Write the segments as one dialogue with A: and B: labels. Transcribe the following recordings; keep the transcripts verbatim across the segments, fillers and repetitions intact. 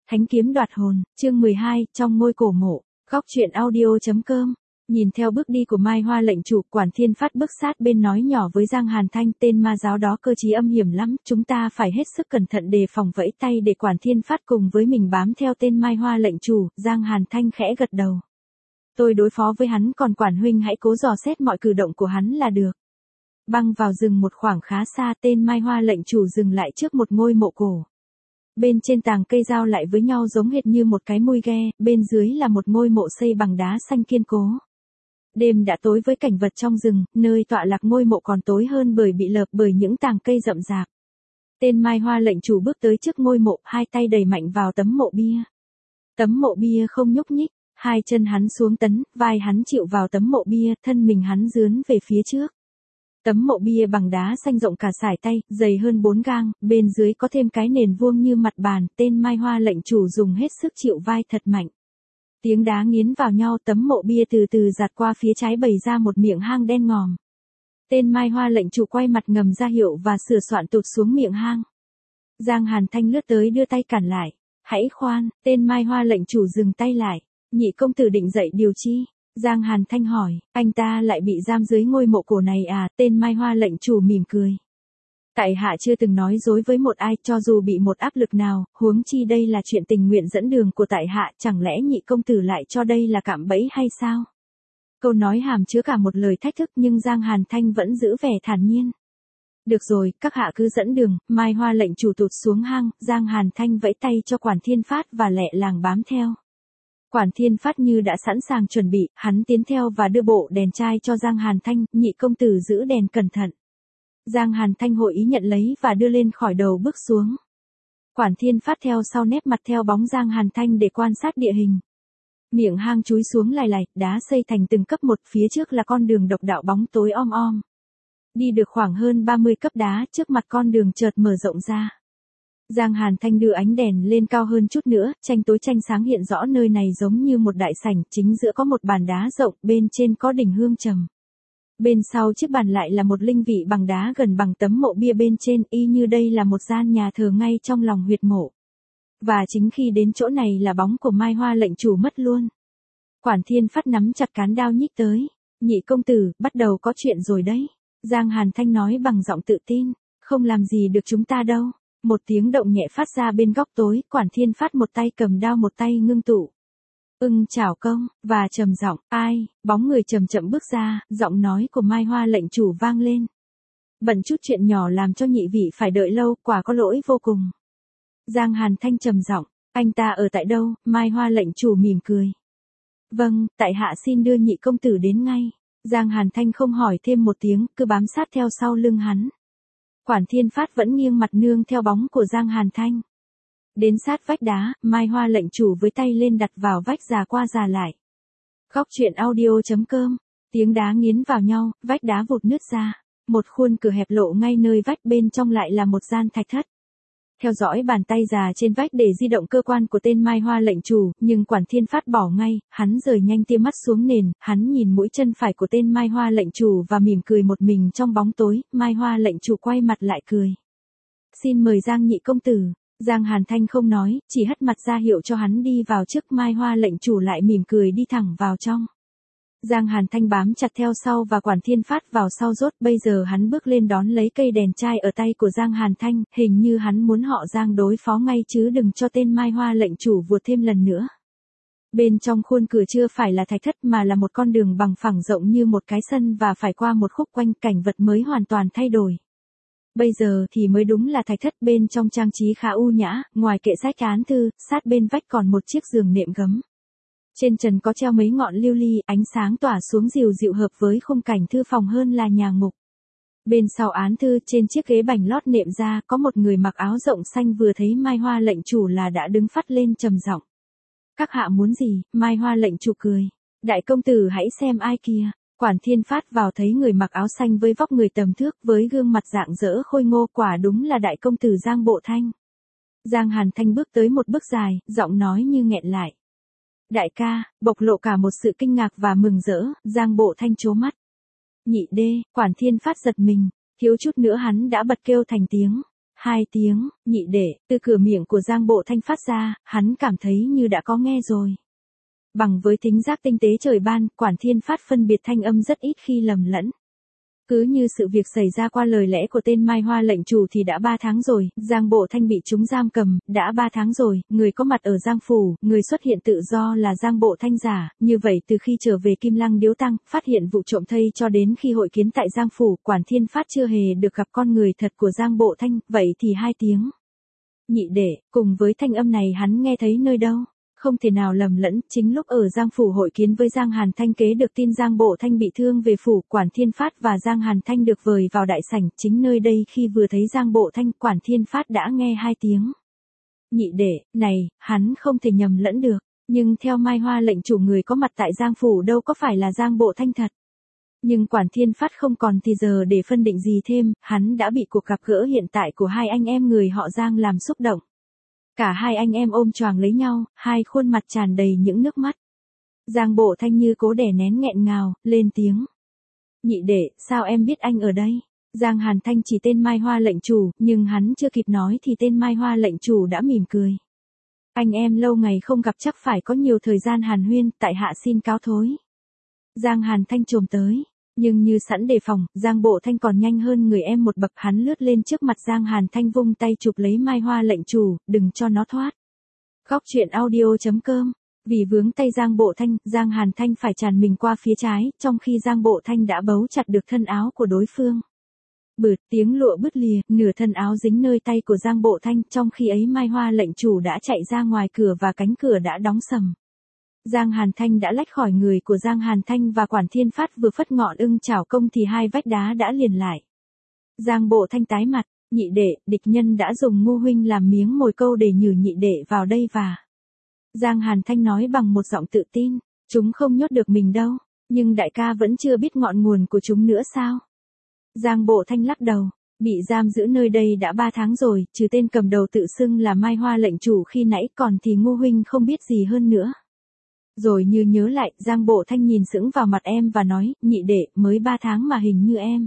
A: Thánh kiếm đoạt hồn, chương mười hai, trong ngôi cổ mộ, góc truyện audio.com. Nhìn theo bước đi của Mai Hoa lệnh chủ, Quản Thiên Phát bước sát bên nói nhỏ với Giang Hàn Thanh, tên ma giáo đó cơ trí âm hiểm lắm, chúng ta phải hết sức cẩn thận đề phòng, vẫy tay để Quản Thiên Phát cùng với mình bám theo tên Mai Hoa lệnh chủ. Giang Hàn Thanh khẽ gật đầu. Tôi đối phó với hắn, còn Quản huynh hãy cố dò xét mọi cử động của hắn là được. Băng vào rừng một khoảng khá xa, tên Mai Hoa lệnh chủ dừng lại trước một ngôi mộ cổ. Bên trên tàng cây giao lại với nhau giống hệt như một cái mui ghe, bên dưới là một ngôi mộ xây bằng đá xanh kiên cố. Đêm đã tối với cảnh vật trong rừng, nơi tọa lạc ngôi mộ còn tối hơn bởi bị lợp bởi những tàng cây rậm rạp. Tên Mai Hoa lệnh chủ bước tới trước ngôi mộ, hai tay đẩy mạnh vào tấm mộ bia. Tấm mộ bia không nhúc nhích, hai chân hắn xuống tấn, vai hắn chịu vào tấm mộ bia, thân mình hắn dướn về phía trước. Tấm mộ bia bằng đá xanh rộng cả sải tay, dày hơn bốn gang, bên dưới có thêm cái nền vuông như mặt bàn, tên Mai Hoa lệnh chủ dùng hết sức chịu vai thật mạnh. Tiếng đá nghiến vào nhau, tấm mộ bia từ từ giạt qua phía trái, bày ra một miệng hang đen ngòm. Tên Mai Hoa lệnh chủ quay mặt ngầm ra hiệu và sửa soạn tụt xuống miệng hang. Giang Hàn Thanh lướt tới đưa tay cản lại. Hãy khoan, tên Mai Hoa lệnh chủ dừng tay lại. Nhị công tử định dậy điều chi? Giang Hàn Thanh hỏi, anh ta lại bị giam dưới ngôi mộ cổ này à? Tên Mai Hoa lệnh chủ mỉm cười. Tại hạ chưa từng nói dối với một ai, cho dù bị một áp lực nào, huống chi đây là chuyện tình nguyện dẫn đường của tại hạ, chẳng lẽ nhị công tử lại cho đây là cạm bẫy hay sao? Câu nói hàm chứa cả một lời thách thức, nhưng Giang Hàn Thanh vẫn giữ vẻ thản nhiên. Được rồi, các hạ cứ dẫn đường. Mai Hoa lệnh chủ tụt xuống hang, Giang Hàn Thanh vẫy tay cho Quản Thiên Phát và lẹ làng bám theo. Quản Thiên Phát như đã sẵn sàng chuẩn bị, hắn tiến theo và đưa bộ đèn chai cho Giang Hàn Thanh, nhị công tử giữ đèn cẩn thận. Giang Hàn Thanh hội ý nhận lấy và đưa lên khỏi đầu bước xuống. Quản Thiên Phát theo sau nép mặt theo bóng Giang Hàn Thanh để quan sát địa hình. Miệng hang chúi xuống lài lài, đá xây thành từng cấp một, phía trước là con đường độc đạo bóng tối om om. Đi được khoảng hơn ba mươi cấp đá, trước mặt con đường chợt mở rộng ra. Giang Hàn Thanh đưa ánh đèn lên cao hơn chút nữa, tranh tối tranh sáng hiện rõ nơi này giống như một đại sảnh, chính giữa có một bàn đá rộng, bên trên có đỉnh hương trầm. Bên sau chiếc bàn lại là một linh vị bằng đá gần bằng tấm mộ bia bên trên, y như đây là một gian nhà thờ ngay trong lòng huyệt mộ. Và chính khi đến chỗ này là bóng của Mai Hoa lệnh chủ mất luôn. Quản Thiên Phát nắm chặt cán đao nhích tới. Nhị công tử, bắt đầu có chuyện rồi đấy. Giang Hàn Thanh nói bằng giọng tự tin, không làm gì được chúng ta đâu. Một tiếng động nhẹ phát ra bên góc tối, Quản Thiên Phát một tay cầm đao một tay ngưng tụ. Ưng chảo công, và trầm giọng, ai? Bóng người chậm chậm bước ra, giọng nói của Mai Hoa lệnh chủ vang lên. Bận chút chuyện nhỏ làm cho nhị vị phải đợi lâu, quả có lỗi vô cùng. Giang Hàn Thanh trầm giọng, anh ta ở tại đâu? Mai Hoa lệnh chủ mỉm cười. Vâng, tại hạ xin đưa nhị công tử đến ngay. Giang Hàn Thanh không hỏi thêm một tiếng, cứ bám sát theo sau lưng hắn. Quản Thiên Phát vẫn nghiêng mặt nương theo bóng của Giang Hàn Thanh. Đến sát vách đá, Mai Hoa lệnh chủ với tay lên đặt vào vách già qua già lại. Góc truyện audio.com. Tiếng đá nghiến vào nhau, vách đá vụt nứt ra. Một khuôn cửa hẹp lộ ngay nơi vách, bên trong lại là một gian thạch thất. Theo dõi bàn tay già trên vách để di động cơ quan của tên Mai Hoa lệnh chủ, nhưng Quản Thiên Phát bỏ ngay, hắn rời nhanh tia mắt xuống nền, hắn nhìn mũi chân phải của tên Mai Hoa lệnh chủ và mỉm cười một mình trong bóng tối. Mai Hoa lệnh chủ quay mặt lại cười. Xin mời Giang nhị công tử. Giang Hàn Thanh không nói, chỉ hất mặt ra hiệu cho hắn đi vào trước. Mai Hoa lệnh chủ lại mỉm cười đi thẳng vào trong. Giang Hàn Thanh bám chặt theo sau và Quản Thiên Phát vào sau rốt, bây giờ hắn bước lên đón lấy cây đèn chai ở tay của Giang Hàn Thanh, hình như hắn muốn họ Giang đối phó ngay chứ đừng cho tên Mai Hoa lệnh chủ vụt thêm lần nữa. Bên trong khuôn cửa chưa phải là thạch thất mà là một con đường bằng phẳng rộng như một cái sân và phải qua một khúc quanh, cảnh vật mới hoàn toàn thay đổi. Bây giờ thì mới đúng là thạch thất, bên trong trang trí khá u nhã, ngoài kệ sách án thư, sát bên vách còn một chiếc giường nệm gấm. Trên trần có treo mấy ngọn lưu ly, ánh sáng tỏa xuống dịu dịu hợp với khung cảnh thư phòng hơn là nhà ngục. Bên sau án thư, trên chiếc ghế bành lót nệm da, có một người mặc áo rộng xanh vừa thấy Mai Hoa lệnh chủ là đã đứng phắt lên trầm giọng. Các hạ muốn gì? Mai Hoa lệnh chủ cười. Đại công tử hãy xem ai kìa. Quản Thiên Phát vào thấy người mặc áo xanh với vóc người tầm thước với gương mặt rạng rỡ khôi ngô, quả đúng là đại công tử Giang Bộ Thanh. Giang Hàn Thanh bước tới một bước dài, giọng nói như nghẹn lại. Đại ca, bộc lộ cả một sự kinh ngạc và mừng rỡ. Giang Bộ Thanh trố mắt. Nhị đê, Quản Thiên Phát giật mình, thiếu chút nữa hắn đã bật kêu thành tiếng. Hai tiếng, nhị đệ, từ cửa miệng của Giang Bộ Thanh phát ra, hắn cảm thấy như đã có nghe rồi. Bằng với tính giác tinh tế trời ban, Quản Thiên Phát phân biệt thanh âm rất ít khi lầm lẫn. Cứ như sự việc xảy ra qua lời lẽ của tên Mai Hoa lệnh chủ thì đã ba tháng rồi, Giang Bộ Thanh bị chúng giam cầm, đã ba tháng rồi, người có mặt ở Giang Phủ, người xuất hiện tự do là Giang Bộ Thanh giả, như vậy từ khi trở về Kim Lăng Điếu Tăng, phát hiện vụ trộm thây cho đến khi hội kiến tại Giang Phủ, Quản Thiên Phát chưa hề được gặp con người thật của Giang Bộ Thanh, vậy thì hai tiếng. Nhị đệ, cùng với thanh âm này hắn nghe thấy nơi đâu? Không thể nào lầm lẫn, chính lúc ở Giang Phủ hội kiến với Giang Hàn Thanh kế được tin Giang Bộ Thanh bị thương về phủ, Quản Thiên Phát và Giang Hàn Thanh được vời vào đại sảnh, chính nơi đây khi vừa thấy Giang Bộ Thanh, Quản Thiên Phát đã nghe hai tiếng. Nhị đệ, này, hắn không thể nhầm lẫn được, nhưng theo Mai Hoa lệnh chủ người có mặt tại Giang Phủ đâu có phải là Giang Bộ Thanh thật. Nhưng Quản Thiên Phát không còn thì giờ để phân định gì thêm, hắn đã bị cuộc gặp gỡ hiện tại của hai anh em người họ Giang làm xúc động. Cả hai anh em ôm choàng lấy nhau, hai khuôn mặt tràn đầy những nước mắt. Giang Bộ Thanh như cố đè nén nghẹn ngào, lên tiếng. Nhị đệ, sao em biết anh ở đây? Giang Hàn Thanh chỉ tên Mai Hoa lệnh chủ, nhưng hắn chưa kịp nói thì tên Mai Hoa lệnh chủ đã mỉm cười. Anh em lâu ngày không gặp chắc phải có nhiều thời gian hàn huyên, tại hạ xin cáo thối. Giang Hàn Thanh chồm tới. Nhưng như sẵn đề phòng, Giang Bộ Thanh còn nhanh hơn người em một bậc, hắn lướt lên trước mặt Giang Hàn Thanh vung tay chụp lấy Mai Hoa lệnh chủ, đừng cho nó thoát. Góc truyện audio chấm com. Vì vướng tay Giang Bộ Thanh, Giang Hàn Thanh phải tràn mình qua phía trái, trong khi Giang Bộ Thanh đã bấu chặt được thân áo của đối phương. Bượt tiếng lụa bứt lìa, nửa thân áo dính nơi tay của Giang Bộ Thanh, trong khi ấy Mai Hoa lệnh chủ đã chạy ra ngoài cửa và cánh cửa đã đóng sầm. Giang Hàn Thanh đã lách khỏi người của Giang Hàn Thanh và Quản Thiên Phát vừa phất ngọn ưng chảo công thì hai vách đá đã liền lại. Giang Bộ Thanh tái mặt, nhị đệ, địch nhân đã dùng Ngô huynh làm miếng mồi câu để nhử nhị đệ vào đây và. Giang Hàn Thanh nói bằng một giọng tự tin, chúng không nhốt được mình đâu, nhưng đại ca vẫn chưa biết ngọn nguồn của chúng nữa sao? Giang Bộ Thanh lắc đầu, bị giam giữ nơi đây đã ba tháng rồi, trừ tên cầm đầu tự xưng là Mai Hoa lệnh chủ khi nãy còn thì Ngô huynh không biết gì hơn nữa. Rồi như nhớ lại, Giang Bộ Thanh nhìn sững vào mặt em và nói, nhị đệ, mới ba tháng mà hình như em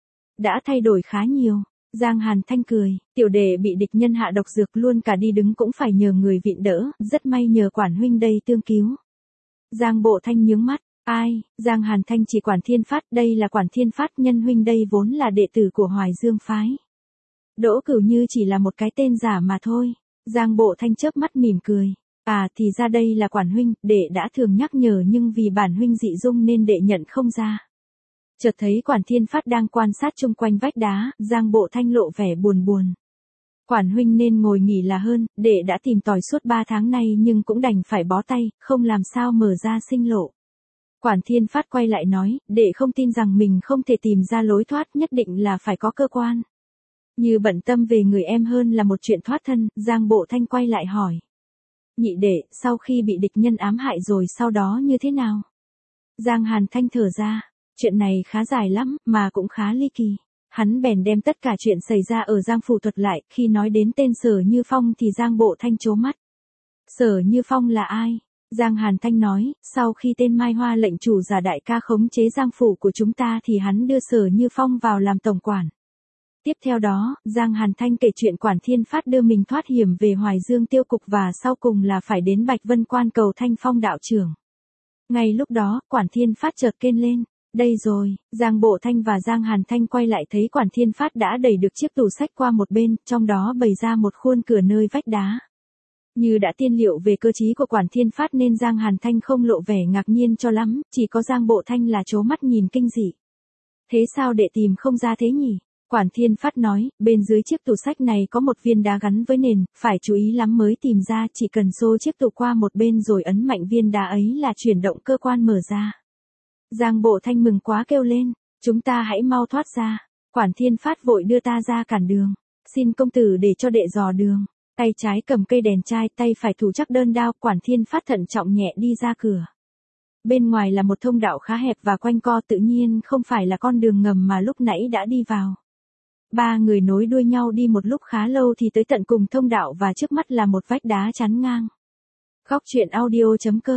A: đã thay đổi khá nhiều. Giang Hàn Thanh cười, tiểu đệ bị địch nhân hạ độc dược luôn cả đi đứng cũng phải nhờ người viện đỡ, rất may nhờ Quản huynh đây tương cứu. Giang Bộ Thanh nhướng mắt, ai? Giang Hàn Thanh chỉ Quản Thiên Phát, đây là Quản Thiên Phát nhân huynh đây vốn là đệ tử của Hoài Dương phái. Đỗ Cửu Như chỉ là một cái tên giả mà thôi. Giang Bộ Thanh chớp mắt mỉm cười. À thì ra đây là Quản huynh, đệ đã thường nhắc nhở nhưng vì bản huynh dị dung nên đệ nhận không ra. Chợt thấy Quản Thiên Phát đang quan sát chung quanh vách đá, Giang Bộ Thanh lộ vẻ buồn buồn. Quản huynh nên ngồi nghỉ là hơn, đệ đã tìm tòi suốt ba tháng nay nhưng cũng đành phải bó tay, không làm sao mở ra sinh lộ. Quản Thiên Phát quay lại nói, đệ không tin rằng mình không thể tìm ra lối thoát, nhất định là phải có cơ quan. Như bận tâm về người em hơn là một chuyện thoát thân, Giang Bộ Thanh quay lại hỏi. Nhị đệ, sau khi bị địch nhân ám hại rồi sau đó như thế nào? Giang Hàn Thanh thở ra, chuyện này khá dài lắm, mà cũng khá ly kỳ. Hắn bèn đem tất cả chuyện xảy ra ở Giang Phủ thuật lại, khi nói đến tên Sở Như Phong thì Giang Bộ Thanh trố mắt. Sở Như Phong là ai? Giang Hàn Thanh nói, sau khi tên Mai Hoa lệnh chủ giả đại ca khống chế Giang Phủ của chúng ta thì hắn đưa Sở Như Phong vào làm tổng quản. Tiếp theo đó, Giang Hàn Thanh kể chuyện Quản Thiên Phát đưa mình thoát hiểm về Hoài Dương tiêu cục và sau cùng là phải đến Bạch Vân Quan cầu Thanh Phong đạo trưởng. Ngay lúc đó, Quản Thiên Phát chợt kêu lên, đây rồi, Giang Bộ Thanh và Giang Hàn Thanh quay lại thấy Quản Thiên Phát đã đẩy được chiếc tủ sách qua một bên, trong đó bày ra một khuôn cửa nơi vách đá. Như đã tiên liệu về cơ trí của Quản Thiên Phát nên Giang Hàn Thanh không lộ vẻ ngạc nhiên cho lắm, chỉ có Giang Bộ Thanh là trố mắt nhìn kinh dị. Thế sao đệ tìm không ra thế nhỉ? Quản Thiên Phát nói, bên dưới chiếc tủ sách này có một viên đá gắn với nền, phải chú ý lắm mới tìm ra, chỉ cần xô chiếc tủ qua một bên rồi ấn mạnh viên đá ấy là chuyển động cơ quan mở ra. Giang Bộ Thanh mừng quá kêu lên, chúng ta hãy mau thoát ra. Quản Thiên Phát vội đưa ta ra cản đường, xin công tử để cho đệ dò đường. Tay trái cầm cây đèn chai, tay phải thủ chắc đơn đao, Quản Thiên Phát thận trọng nhẹ đi ra cửa. Bên ngoài là một thông đạo khá hẹp và quanh co, tự nhiên không phải là con đường ngầm mà lúc nãy đã đi vào. Ba người nối đuôi nhau đi một lúc khá lâu thì tới tận cùng thông đạo và trước mắt là một vách đá chắn ngang. Góc truyện audio chấm com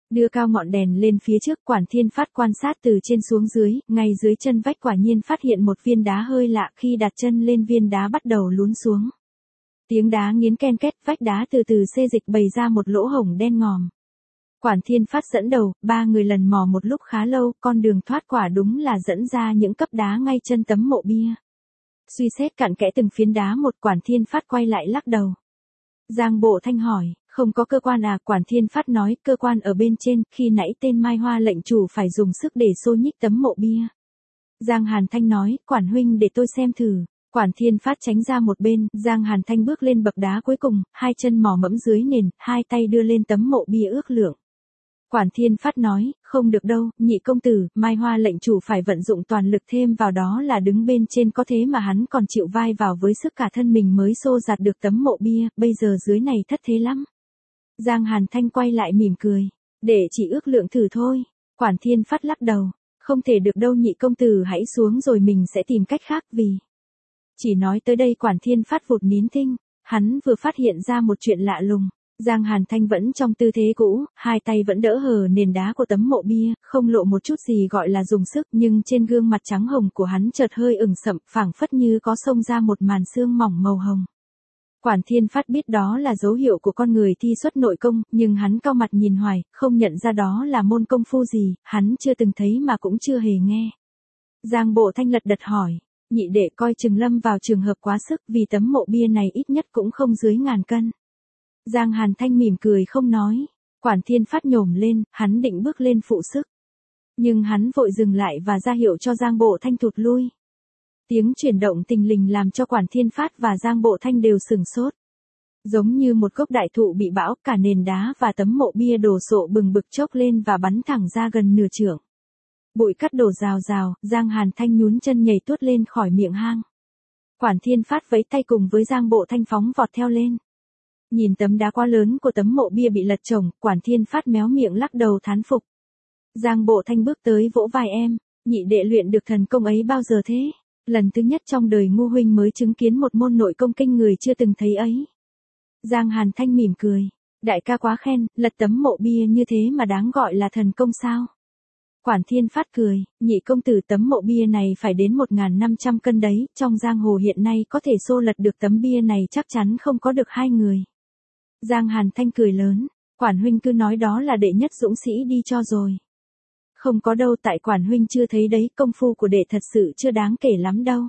A: Đưa cao ngọn đèn lên phía trước, Quản Thiên Phát quan sát từ trên xuống dưới, ngay dưới chân vách quả nhiên phát hiện một viên đá hơi lạ, khi đặt chân lên viên đá bắt đầu lún xuống. Tiếng đá nghiến ken két, vách đá từ từ xê dịch bày ra một lỗ hổng đen ngòm. Quản Thiên Phát dẫn đầu, ba người lần mò một lúc khá lâu, con đường thoát quả đúng là dẫn ra những cấp đá ngay chân tấm mộ bia. Suy xét cặn kẽ từng phiến đá một, Quản Thiên Phát quay lại lắc đầu. Giang Bộ Thanh hỏi, không có cơ quan à? Quản Thiên Phát nói, cơ quan ở bên trên, khi nãy tên Mai Hoa lệnh chủ phải dùng sức để xô nhích tấm mộ bia. Giang Hàn Thanh nói, Quản huynh để tôi xem thử. Quản Thiên Phát tránh ra một bên, Giang Hàn Thanh bước lên bậc đá cuối cùng, hai chân mò mẫm dưới nền, hai tay đưa lên tấm mộ bia ước lượng. Quản Thiên Phát nói, không được đâu, nhị công tử, Mai Hoa lệnh chủ phải vận dụng toàn lực, thêm vào đó là đứng bên trên, có thế mà hắn còn chịu vai vào với sức cả thân mình mới xô giạt được tấm mộ bia, bây giờ dưới này thất thế lắm. Giang Hàn Thanh quay lại mỉm cười, để chỉ ước lượng thử thôi. Quản Thiên Phát lắc đầu, không thể được đâu nhị công tử, hãy xuống rồi mình sẽ tìm cách khác. Vì chỉ nói tới đây Quản Thiên Phát vụt nín thinh, hắn vừa phát hiện ra một chuyện lạ lùng. Giang Hàn Thanh vẫn trong tư thế cũ, hai tay vẫn đỡ hờ nền đá của tấm mộ bia, không lộ một chút gì gọi là dùng sức, nhưng trên gương mặt trắng hồng của hắn chợt hơi ửng sậm, phảng phất như có xông ra một màn sương mỏng màu hồng. Quản Thiên Phát biết đó là dấu hiệu của con người thi xuất nội công, nhưng hắn cau mặt nhìn hoài, không nhận ra đó là môn công phu gì, hắn chưa từng thấy mà cũng chưa hề nghe. Giang Bộ Thanh lật đật hỏi, nhị đệ coi chừng lâm vào trường hợp quá sức, vì tấm mộ bia này ít nhất cũng không dưới ngàn cân. Giang Hàn Thanh mỉm cười không nói. Quản Thiên Phát nhổm lên, hắn định bước lên phụ sức. Nhưng hắn vội dừng lại và ra hiệu cho Giang Bộ Thanh thụt lui. Tiếng chuyển động tình lình làm cho Quản Thiên Phát và Giang Bộ Thanh đều sửng sốt. Giống như một gốc đại thụ bị bão, cả nền đá và tấm mộ bia đổ sộ bừng bực chốc lên và bắn thẳng ra gần nửa trượng. Bụi cát đổ rào rào, Giang Hàn Thanh nhún chân nhảy tuốt lên khỏi miệng hang. Quản Thiên Phát vẫy tay cùng với Giang Bộ Thanh phóng vọt theo lên. Nhìn tấm đá quá lớn của tấm mộ bia bị lật chồng, Quản Thiên Phát méo miệng lắc đầu thán phục. Giang Bộ Thanh bước tới vỗ vai em, nhị đệ luyện được thần công ấy bao giờ thế? Lần thứ nhất trong đời ngu huynh mới chứng kiến một môn nội công kinh người chưa từng thấy ấy. Giang Hàn Thanh mỉm cười, đại ca quá khen, lật tấm mộ bia như thế mà đáng gọi là thần công sao? Quản Thiên Phát cười, nhị công tử, tấm mộ bia này phải đến một nghìn năm trăm cân đấy, trong giang hồ hiện nay có thể xô lật được tấm bia này chắc chắn không có được hai người. Giang Hàn Thanh cười lớn, Quản huynh cứ nói đó là đệ nhất dũng sĩ đi cho rồi. Không có đâu, tại Quản huynh chưa thấy đấy, công phu của đệ thật sự chưa đáng kể lắm đâu.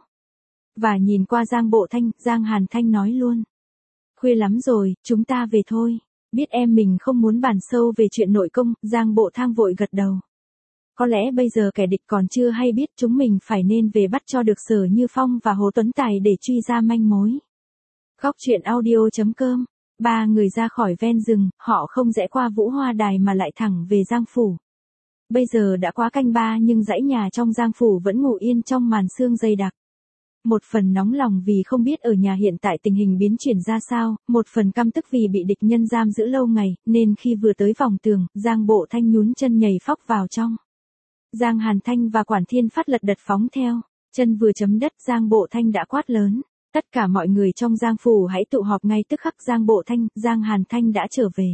A: Và nhìn qua Giang Bộ Thanh, Giang Hàn Thanh nói luôn. Khuya lắm rồi, chúng ta về thôi. Biết em mình không muốn bàn sâu về chuyện nội công, Giang Bộ Thang vội gật đầu. Có lẽ bây giờ kẻ địch còn chưa hay biết, chúng mình phải nên về bắt cho được Sở Như Phong và Hồ Tuấn Tài để truy ra manh mối. Góc truyện audio chấm com. Ba người ra khỏi ven rừng, họ không rẽ qua Vũ Hoa Đài mà lại thẳng về Giang Phủ. Bây giờ đã quá canh ba nhưng dãy nhà trong Giang Phủ vẫn ngủ yên trong màn sương dày đặc. Một phần nóng lòng vì không biết ở nhà hiện tại tình hình biến chuyển ra sao, một phần căm tức vì bị địch nhân giam giữ lâu ngày, nên khi vừa tới vòng tường, Giang Bộ Thanh nhún chân nhảy phóc vào trong. Giang Hàn Thanh và Quản Thiên Phát lật đật phóng theo, chân vừa chấm đất Giang Bộ Thanh đã quát lớn. Tất cả mọi người trong Giang Phủ hãy tụ họp ngay tức khắc. Giang Bộ Thanh, Giang Hàn Thanh đã trở về.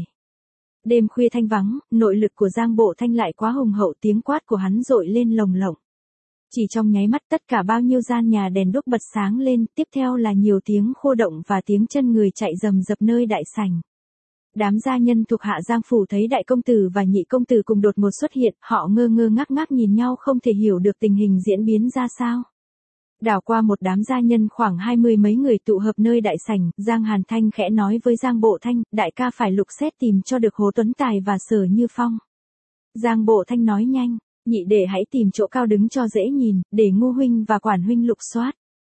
A: Đêm khuya thanh vắng, nội lực của Giang Bộ Thanh lại quá hùng hậu, tiếng quát của hắn dội lên lồng lộng. Chỉ trong nháy mắt tất cả bao nhiêu gian nhà đèn đuốc bật sáng lên, tiếp theo là nhiều tiếng khô động và tiếng chân người chạy rầm rập nơi đại sảnh. Đám gia nhân thuộc hạ Giang Phủ thấy đại công tử và nhị công tử cùng đột ngột xuất hiện, họ ngơ ngơ ngác ngác nhìn nhau không thể hiểu được tình hình diễn biến ra sao. Đảo qua một đám gia nhân khoảng hai mươi mấy người tụ hợp nơi đại sảnh, Giang Hàn Thanh khẽ nói với Giang Bộ Thanh, đại ca phải lục xét tìm cho được Hồ Tuấn Tài và Sở Như Phong. Giang Bộ Thanh nói nhanh, nhị đệ hãy tìm chỗ cao đứng cho dễ nhìn, để Ngu huynh và Quản huynh lục soát.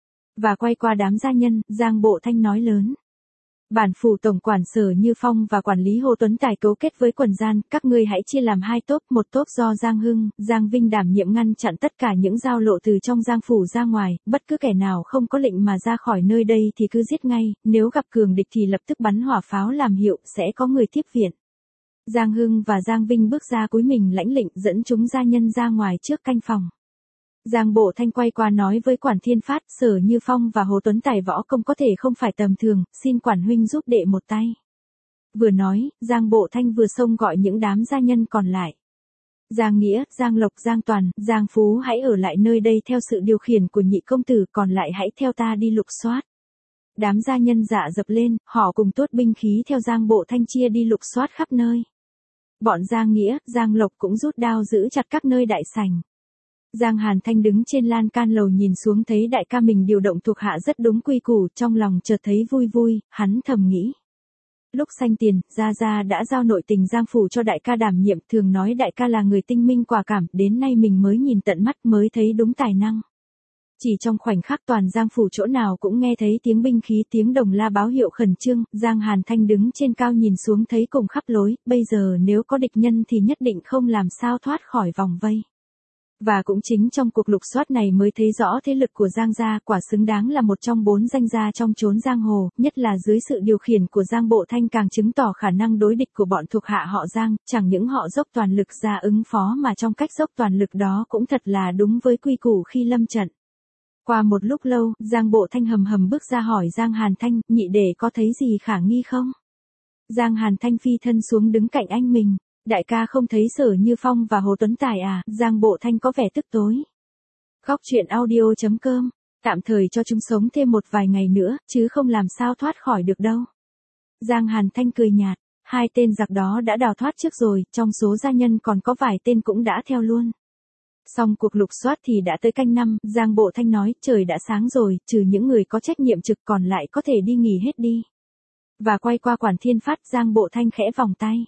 A: Và quay qua đám gia nhân, Giang Bộ Thanh nói lớn. Bản phủ tổng quản Sở Như Phong và quản lý Hồ Tuấn Tài cấu kết với quần gian, các ngươi hãy chia làm hai tốp, một tốp do Giang Hưng, Giang Vinh đảm nhiệm ngăn chặn tất cả những giao lộ từ trong Giang Phủ ra ngoài, bất cứ kẻ nào không có lệnh mà ra khỏi nơi đây thì cứ giết ngay, nếu gặp cường địch thì lập tức bắn hỏa pháo làm hiệu, sẽ có người tiếp viện. Giang Hưng và Giang Vinh bước ra cúi mình lãnh lệnh dẫn chúng gia nhân ra ngoài trước canh phòng. Giang Bộ Thanh quay qua nói với Quản Thiên Phát, Sở Như Phong và Hồ Tuấn Tài võ công có thể không phải tầm thường, xin Quản huynh giúp đệ một tay. Vừa nói, Giang Bộ Thanh vừa xông gọi những đám gia nhân còn lại. Giang Nghĩa, Giang Lộc, Giang Toàn, Giang Phú hãy ở lại nơi đây theo sự điều khiển của nhị công tử, còn lại hãy theo ta đi lục soát. Đám gia nhân dạ dập lên, họ cùng tuốt binh khí theo Giang Bộ Thanh chia đi lục soát khắp nơi. Bọn Giang Nghĩa, Giang Lộc cũng rút đao giữ chặt các nơi đại sảnh. Giang Hàn Thanh đứng trên lan can lầu nhìn xuống thấy đại ca mình điều động thuộc hạ rất đúng quy củ, trong lòng chợt thấy vui vui, hắn thầm nghĩ. Lúc sanh tiền, Gia Gia đã giao nội tình Giang phủ cho đại ca đảm nhiệm, thường nói đại ca là người tinh minh quả cảm, đến nay mình mới nhìn tận mắt mới thấy đúng tài năng. Chỉ trong khoảnh khắc toàn Giang phủ chỗ nào cũng nghe thấy tiếng binh khí, tiếng đồng la báo hiệu khẩn trương, Giang Hàn Thanh đứng trên cao nhìn xuống thấy cùng khắp lối, bây giờ nếu có địch nhân thì nhất định không làm sao thoát khỏi vòng vây. Và cũng chính trong cuộc lục soát này mới thấy rõ thế lực của Giang gia, quả xứng đáng là một trong bốn danh gia trong chốn giang hồ, nhất là dưới sự điều khiển của Giang Bộ Thanh càng chứng tỏ khả năng đối địch của bọn thuộc hạ họ Giang, chẳng những họ dốc toàn lực ra ứng phó mà trong cách dốc toàn lực đó cũng thật là đúng với quy củ khi lâm trận. Qua một lúc lâu, Giang Bộ Thanh hầm hầm bước ra hỏi Giang Hàn Thanh, nhị đệ có thấy gì khả nghi không? Giang Hàn Thanh phi thân xuống đứng cạnh anh mình. Đại ca không thấy Sở Như Phong và Hồ Tuấn Tài à? Giang Bộ Thanh có vẻ tức tối. Khóc chuyện audio chấm com, tạm thời cho chúng sống thêm một vài ngày nữa, chứ không làm sao thoát khỏi được đâu. Giang Hàn Thanh cười nhạt, hai tên giặc đó đã đào thoát trước rồi, trong số gia nhân còn có vài tên cũng đã theo luôn. Xong cuộc lục soát thì đã tới canh năm, Giang Bộ Thanh nói, trời đã sáng rồi, trừ những người có trách nhiệm trực còn lại có thể đi nghỉ hết đi. Và quay qua Quản Thiên Phát, Giang Bộ Thanh khẽ vòng tay.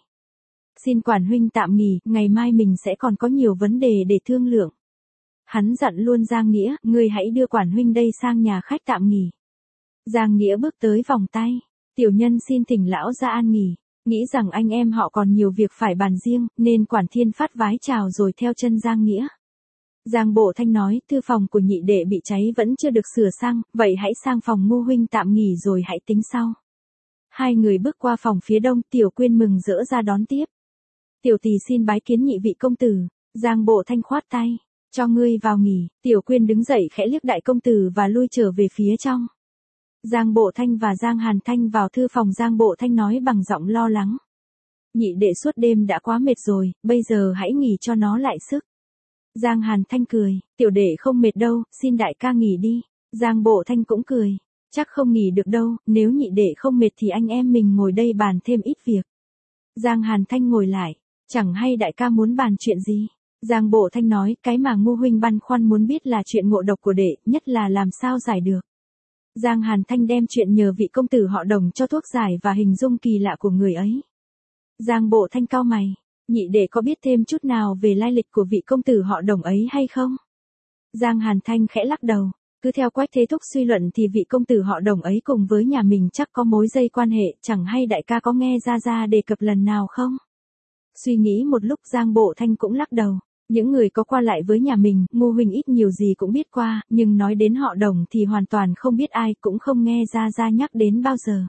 A: Xin Quản huynh tạm nghỉ, ngày mai mình sẽ còn có nhiều vấn đề để thương lượng. Hắn dặn luôn Giang Nghĩa, ngươi hãy đưa Quản huynh đây sang nhà khách tạm nghỉ. Giang Nghĩa bước tới vòng tay, tiểu nhân xin thỉnh lão ra an nghỉ, nghĩ rằng anh em họ còn nhiều việc phải bàn riêng, nên Quản Thiên Phát vái chào rồi theo chân Giang Nghĩa. Giang Bộ Thanh nói, thư phòng của nhị đệ bị cháy vẫn chưa được sửa sang, vậy hãy sang phòng Ngô huynh tạm nghỉ rồi hãy tính sau. Hai người bước qua phòng phía đông, Tiểu Quyên mừng rỡ ra đón tiếp. Tiểu tỷ xin bái kiến nhị vị công tử. Giang Bộ Thanh khoát tay, cho ngươi vào nghỉ. Tiểu Quyên đứng dậy khẽ liếc đại công tử và lui trở về phía trong. Giang Bộ Thanh và Giang Hàn Thanh vào thư phòng. Giang Bộ Thanh nói bằng giọng lo lắng. Nhị đệ suốt đêm đã quá mệt rồi, bây giờ hãy nghỉ cho nó lại sức. Giang Hàn Thanh cười, tiểu đệ không mệt đâu, xin đại ca nghỉ đi. Giang Bộ Thanh cũng cười, chắc không nghỉ được đâu, nếu nhị đệ không mệt thì anh em mình ngồi đây bàn thêm ít việc. Giang Hàn Thanh ngồi lại, chẳng hay đại ca muốn bàn chuyện gì. Giang Bộ Thanh nói, cái mà Ngô huynh băn khoăn muốn biết là chuyện ngộ độc của đệ, nhất là làm sao giải được. Giang Hàn Thanh đem chuyện nhờ vị công tử họ Đồng cho thuốc giải và hình dung kỳ lạ của người ấy. Giang Bộ Thanh cau mày, nhị đệ có biết thêm chút nào về lai lịch của vị công tử họ Đồng ấy hay không? Giang Hàn Thanh khẽ lắc đầu, cứ theo Quách Thế Thúc suy luận thì vị công tử họ Đồng ấy cùng với nhà mình chắc có mối dây quan hệ, chẳng hay đại ca có nghe Gia Gia đề cập lần nào không? Suy nghĩ một lúc Giang Bộ Thanh cũng lắc đầu, những người có qua lại với nhà mình, Ngô huynh ít nhiều gì cũng biết qua, nhưng nói đến họ Đồng thì hoàn toàn không biết ai, cũng không nghe Gia Gia nhắc đến bao giờ.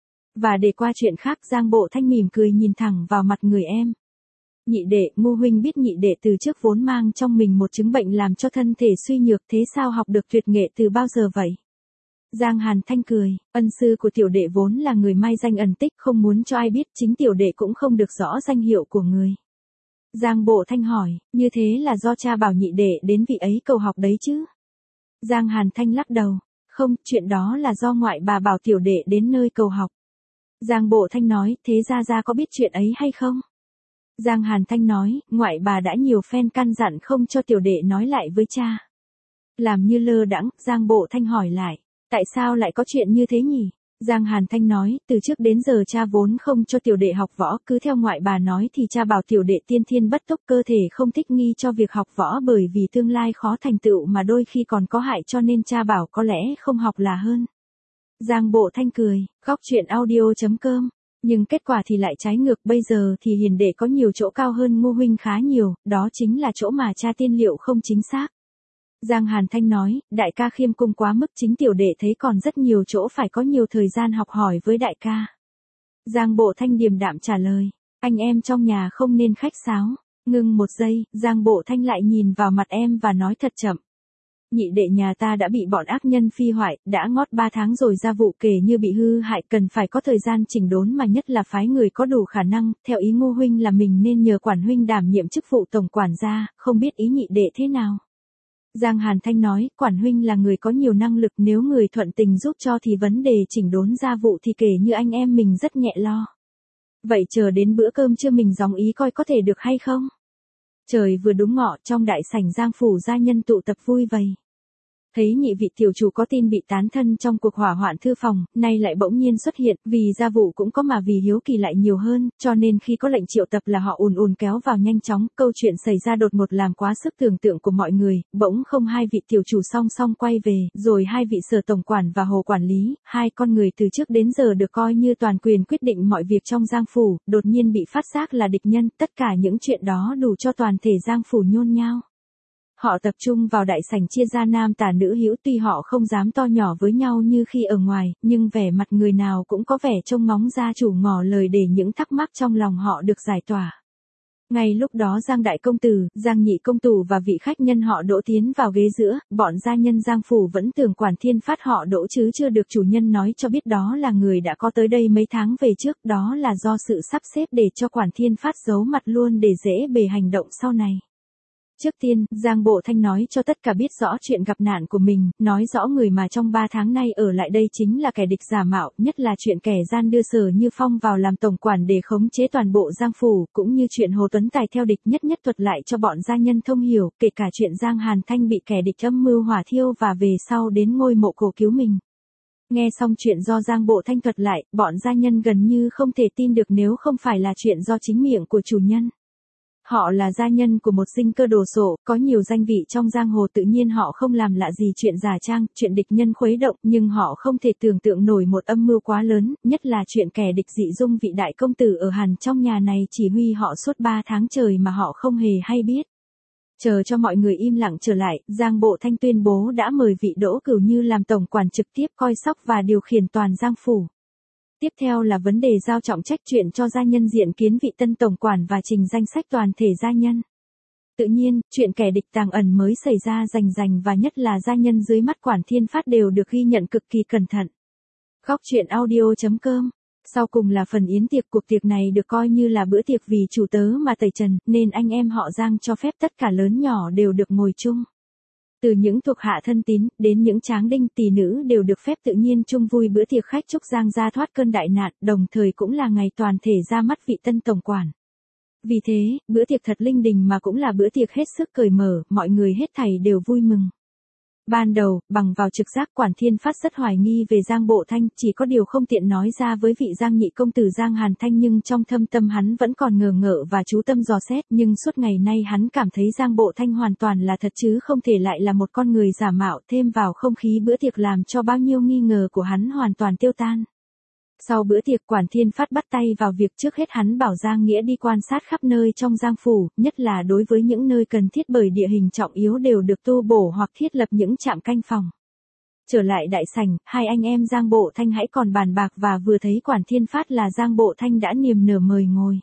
A: Và để qua chuyện khác, Giang Bộ Thanh mỉm cười nhìn thẳng vào mặt người em. Nhị đệ, Ngô huynh biết nhị đệ từ trước vốn mang trong mình một chứng bệnh làm cho thân thể suy nhược, thế sao học được tuyệt nghệ từ bao giờ vậy? Giang Hàn Thanh cười, ân sư của tiểu đệ vốn là người mai danh ẩn tích, không muốn cho ai biết, chính tiểu đệ cũng không được rõ danh hiệu của người. Giang Bộ Thanh hỏi, như thế là do cha bảo nhị đệ đến vị ấy cầu học đấy chứ? Giang Hàn Thanh lắc đầu, không, chuyện đó là do ngoại bà bảo tiểu đệ đến nơi cầu học. Giang Bộ Thanh nói, thế Gia Gia có biết chuyện ấy hay không? Giang Hàn Thanh nói, ngoại bà đã nhiều phen căn dặn không cho tiểu đệ nói lại với cha. Làm như lơ đãng, Giang Bộ Thanh hỏi lại, tại sao lại có chuyện như thế nhỉ? Giang Hàn Thanh nói, từ trước đến giờ cha vốn không cho tiểu đệ học võ, cứ theo ngoại bà nói thì cha bảo tiểu đệ tiên thiên bất túc, cơ thể không thích nghi cho việc học võ bởi vì tương lai khó thành tựu mà đôi khi còn có hại, cho nên cha bảo có lẽ không học là hơn. Giang Bộ Thanh cười, khóc chuyện audio chấm com. Nhưng kết quả thì lại trái ngược, bây giờ thì hiền đệ có nhiều chỗ cao hơn Ngô huynh khá nhiều, đó chính là chỗ mà cha tiên liệu không chính xác. Giang Hàn Thanh nói, đại ca khiêm cung quá mức, chính tiểu đệ thấy còn rất nhiều chỗ phải có nhiều thời gian học hỏi với đại ca. Giang Bộ Thanh điềm đạm trả lời, anh em trong nhà không nên khách sáo. Ngưng một giây, Giang Bộ Thanh lại nhìn vào mặt em và nói thật chậm. Nhị đệ nhà ta đã bị bọn ác nhân phi hoại, đã ngót ba tháng rồi, gia vụ kể như bị hư hại, cần phải có thời gian chỉnh đốn, mà nhất là phái người có đủ khả năng. Theo ý Ngô huynh là mình nên nhờ Quản huynh đảm nhiệm chức vụ tổng quản gia, không biết ý nhị đệ thế nào. Giang Hàn Thanh nói, Quản huynh là người có nhiều năng lực, nếu người thuận tình giúp cho thì vấn đề chỉnh đốn gia vụ thì kể như anh em mình rất nhẹ lo. Vậy chờ đến bữa cơm trưa mình gióng ý coi có thể được hay không. Trời vừa đúng ngọ, trong đại sảnh Giang phủ gia nhân tụ tập vui vầy. Thấy nhị vị tiểu chủ có tin bị tán thân trong cuộc hỏa hoạn thư phòng, nay lại bỗng nhiên xuất hiện, vì gia vụ cũng có mà vì hiếu kỳ lại nhiều hơn, cho nên khi có lệnh triệu tập là họ ùn ùn kéo vào nhanh chóng. Câu chuyện xảy ra đột ngột làm quá sức tưởng tượng của mọi người, bỗng không hai vị tiểu chủ song song quay về, rồi hai vị sở tổng quản và hồ quản lý, hai con người từ trước đến giờ được coi như toàn quyền quyết định mọi việc trong Giang phủ, đột nhiên bị phát giác là địch nhân. Tất cả những chuyện đó đủ cho toàn thể Giang phủ nhôn nhao. Họ tập trung vào đại sảnh chia ra nam tả nữ hữu, tuy họ không dám to nhỏ với nhau như khi ở ngoài, nhưng vẻ mặt người nào cũng có vẻ trông ngóng gia chủ ngỏ lời để những thắc mắc trong lòng họ được giải tỏa. Ngay lúc đó Giang đại công tử, Giang nhị công tử và vị khách nhân họ Đỗ tiến vào ghế giữa, bọn gia nhân Giang phủ vẫn tưởng Quản Thiên Phát họ Đỗ chứ chưa được chủ nhân nói cho biết đó là người đã có tới đây mấy tháng về trước, đó là do sự sắp xếp để cho Quản Thiên Phát giấu mặt luôn để dễ bề hành động sau này. Trước tiên, Giang Bộ Thanh nói cho tất cả biết rõ chuyện gặp nạn của mình, nói rõ người mà trong ba tháng nay ở lại đây chính là kẻ địch giả mạo, nhất là chuyện kẻ gian đưa Sở Như Phong vào làm tổng quản để khống chế toàn bộ Giang phủ, cũng như chuyện Hồ Tuấn Tài theo địch, nhất nhất thuật lại cho bọn gia nhân thông hiểu, kể cả chuyện Giang Hàn Thanh bị kẻ địch âm mưu hỏa thiêu và về sau đến ngôi mộ cổ cứu mình. Nghe xong chuyện do Giang Bộ Thanh thuật lại, bọn gia nhân gần như không thể tin được nếu không phải là chuyện do chính miệng của chủ nhân. Họ là gia nhân của một dinh cơ đồ sộ, có nhiều danh vị trong giang hồ, tự nhiên họ không làm lạ gì chuyện giả trang, chuyện địch nhân khuấy động, nhưng họ không thể tưởng tượng nổi một âm mưu quá lớn, nhất là chuyện kẻ địch dị dung vị đại công tử ở hẳn trong nhà này chỉ huy họ suốt ba tháng trời mà họ không hề hay biết. Chờ cho mọi người im lặng trở lại, Giang Bộ Thanh tuyên bố đã mời vị Đỗ Cửu Như làm tổng quản trực tiếp coi sóc và điều khiển toàn Giang phủ. Tiếp theo là vấn đề giao trọng trách chuyện cho gia nhân diện kiến vị tân tổng quản và trình danh sách toàn thể gia nhân. Tự nhiên, chuyện kẻ địch tàng ẩn mới xảy ra rành rành và nhất là gia nhân dưới mắt Quản Thiên Phát đều được ghi nhận cực kỳ cẩn thận. Góc truyện audio chấm com. Sau cùng là phần yến tiệc, cuộc tiệc này được coi như là bữa tiệc vì chủ tớ mà tẩy trần, nên anh em họ Giang cho phép tất cả lớn nhỏ đều được ngồi chung. Từ những thuộc hạ thân tín, đến những tráng đinh tỳ nữ đều được phép tự nhiên chung vui bữa tiệc khách chúc Giang gia thoát cơn đại nạn, đồng thời cũng là ngày toàn thể ra mắt vị tân tổng quản. Vì thế, bữa tiệc thật linh đình mà cũng là bữa tiệc hết sức cởi mở, mọi người hết thảy đều vui mừng. Ban đầu, bằng vào trực giác, Quản Thiên Phát rất hoài nghi về Giang Bộ Thanh, chỉ có điều không tiện nói ra với vị Giang nhị công tử Giang Hàn Thanh, nhưng trong thâm tâm hắn vẫn còn ngờ ngợ và chú tâm dò xét, nhưng suốt ngày nay hắn cảm thấy Giang Bộ Thanh hoàn toàn là thật chứ không thể lại là một con người giả mạo, thêm vào không khí bữa tiệc làm cho bao nhiêu nghi ngờ của hắn hoàn toàn tiêu tan. Sau bữa tiệc, Quản Thiên Phát bắt tay vào việc, trước hết hắn bảo Giang Nghĩa đi quan sát khắp nơi trong Giang phủ, nhất là đối với những nơi cần thiết bởi địa hình trọng yếu đều được tu bổ hoặc thiết lập những trạm canh phòng. Trở lại đại sảnh, hai anh em Giang Bộ Thanh hãy còn bàn bạc và vừa thấy Quản Thiên Phát là Giang Bộ Thanh đã niềm nở mời ngồi.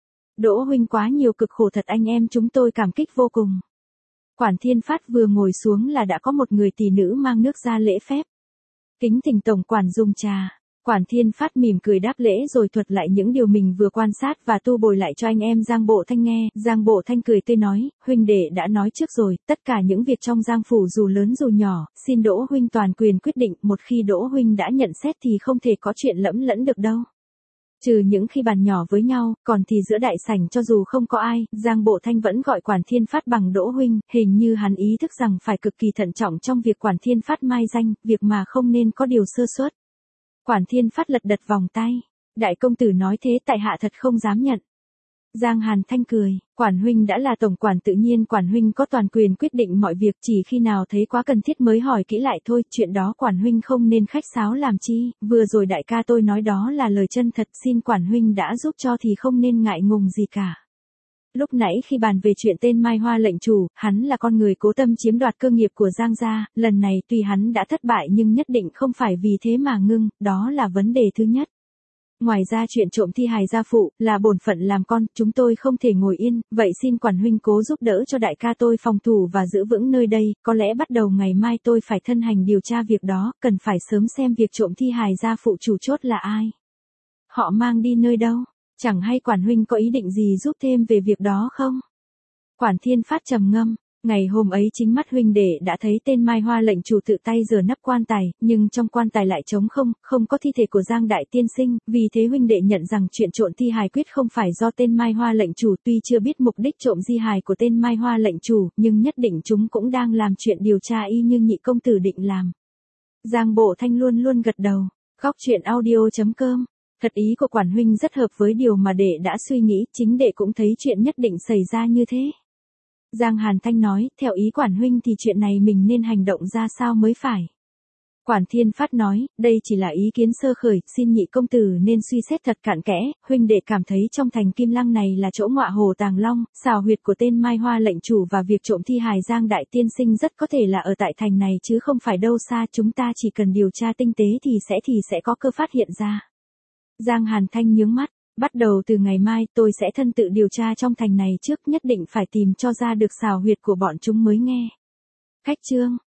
A: Đỗ huynh quá nhiều cực khổ thật, anh em chúng tôi cảm kích vô cùng. Quản Thiên Phát vừa ngồi xuống là đã có một người tỷ nữ mang nước ra lễ phép. Kính thỉnh tổng quản dùng trà. Quản Thiên Phát mỉm cười đáp lễ rồi thuật lại những điều mình vừa quan sát và tu bồi lại cho anh em Giang Bộ Thanh nghe. Giang Bộ Thanh cười tươi nói, huynh đệ đã nói trước rồi, tất cả những việc trong Giang phủ dù lớn dù nhỏ, xin Đỗ huynh toàn quyền quyết định, một khi Đỗ huynh đã nhận xét thì không thể có chuyện lẫm lẫn được đâu. Trừ những khi bàn nhỏ với nhau, còn thì giữa đại sảnh cho dù không có ai, Giang Bộ Thanh vẫn gọi Quản Thiên Phát bằng Đỗ huynh, hình như hắn ý thức rằng phải cực kỳ thận trọng trong việc Quản Thiên Phát mai danh, việc mà không nên có điều sơ suất. Quản Thiên Phát lật đật vòng tay. Đại công tử nói thế tại hạ thật không dám nhận. Giang Hàn Thanh cười, Quản huynh đã là tổng quản tự nhiên Quản huynh có toàn quyền quyết định mọi việc, chỉ khi nào thấy quá cần thiết mới hỏi kỹ lại thôi, chuyện đó Quản huynh không nên khách sáo làm chi, vừa rồi đại ca tôi nói đó là lời chân thật, xin Quản huynh đã giúp cho thì không nên ngại ngùng gì cả. Lúc nãy khi bàn về chuyện tên Mai Hoa lệnh chủ, hắn là con người cố tâm chiếm đoạt cơ nghiệp của Giang gia, lần này tuy hắn đã thất bại nhưng nhất định không phải vì thế mà ngưng, đó là vấn đề thứ nhất. Ngoài ra chuyện trộm thi hài gia phụ, là bổn phận làm con, chúng tôi không thể ngồi yên, vậy xin quản huynh cố giúp đỡ cho đại ca tôi phòng thủ và giữ vững nơi đây, có lẽ bắt đầu ngày mai tôi phải thân hành điều tra việc đó, cần phải sớm xem việc trộm thi hài gia phụ chủ chốt là ai. Họ mang đi nơi đâu, chẳng hay quản huynh có ý định gì giúp thêm về việc đó không? Quản Thiên Phát trầm ngâm. Ngày hôm ấy chính mắt huynh đệ đã thấy tên Mai Hoa lệnh chủ tự tay rửa nắp quan tài, nhưng trong quan tài lại trống không, không có thi thể của Giang Đại Tiên Sinh, vì thế huynh đệ nhận rằng chuyện trộm thi hài quyết không phải do tên Mai Hoa lệnh chủ, tuy chưa biết mục đích trộm di hài của tên Mai Hoa lệnh chủ, nhưng nhất định chúng cũng đang làm chuyện điều tra y như nhị công tử định làm. Giang Bộ Thanh luôn luôn gật đầu. Góc truyện audio chấm com. Thật ý của quản huynh rất hợp với điều mà đệ đã suy nghĩ, chính đệ cũng thấy chuyện nhất định xảy ra như thế. Giang Hàn Thanh nói, theo ý quản huynh thì chuyện này mình nên hành động ra sao mới phải. Quản Thiên Phát nói, đây chỉ là ý kiến sơ khởi, xin nhị công tử nên suy xét thật cặn kẽ, huynh đệ cảm thấy trong thành Kim Lăng này là chỗ ngọa hồ tàng long, xào huyệt của tên Mai Hoa lệnh chủ và việc trộm thi hài Giang Đại Tiên Sinh rất có thể là ở tại thành này chứ không phải đâu xa, chúng ta chỉ cần điều tra tinh tế thì sẽ thì sẽ có cơ phát hiện ra. Giang Hàn Thanh nhướng mắt. Bắt đầu từ ngày mai tôi sẽ thân tự điều tra trong thành này trước, nhất định phải tìm cho ra được xào huyệt của bọn chúng mới nghe. Khách chương.